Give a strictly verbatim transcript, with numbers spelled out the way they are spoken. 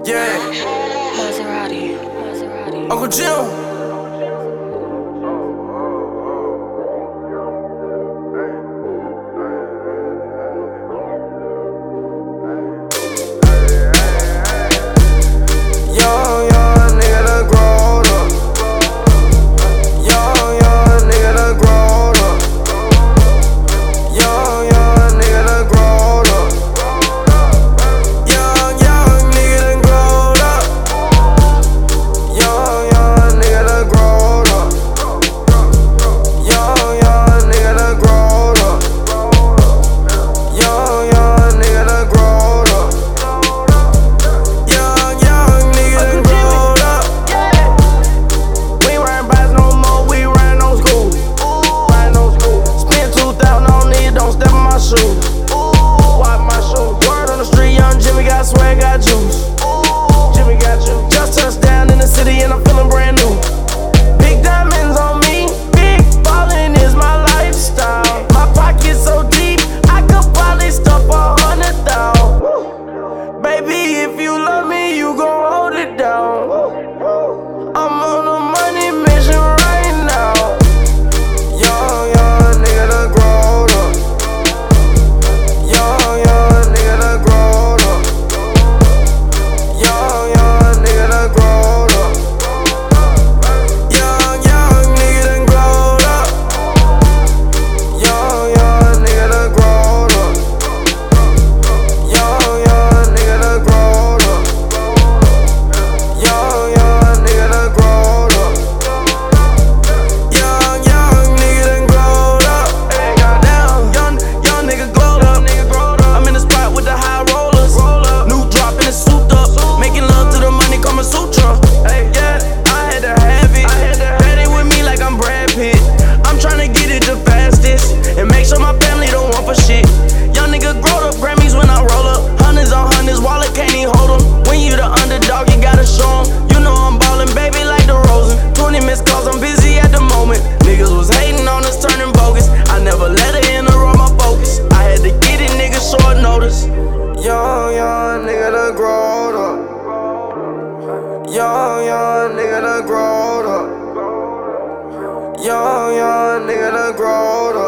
Yeah. Maserati. Maserati. Uncle Jim. Swag got juice. Jimmy got you. Just touched down in the city and I'm feeling brand new. Big diamonds on me, big ballin' is my lifestyle. My pocket's so deep, I could probably stuff a hundred thousand. Baby, if you love me, you gon' hold it down. I'm on a money mission right now. Young, young nigga done growed up. Young, young nigga done growed up. Young, young nigga done growed up. Young, young nigga done growed up. Young, young nigga done growed up. Young, young nigga done growed up. Young, young nigga done growed up. Young, young nigga done growed up. Hey, goddamn, young, young nigga glowed up. I'm in the spot with the high rollers. New drop and it's souped up. Making love to the money, Kama Sutra. Hey, yeah, I had to have it. Bet it with me like I'm Brad Pitt. I'm tryna get it the fastest and make sure my family don't want for shit. Young nigga growed up, Grammys when I roll up. Hundreds on hundreds, wallet can't even hold 'em. When you the underdog, you gotta show 'em. You know I'm ballin', baby, like the Rosen. twenty missed calls, I'm busy at the moment. Niggas was hating on us, turning bogus. I never let it interrupt my focus. I had to get it, nigga, short notice. Young, young nigga done growed up. Young, young nigga done growed up. Young, young nigga done growed up.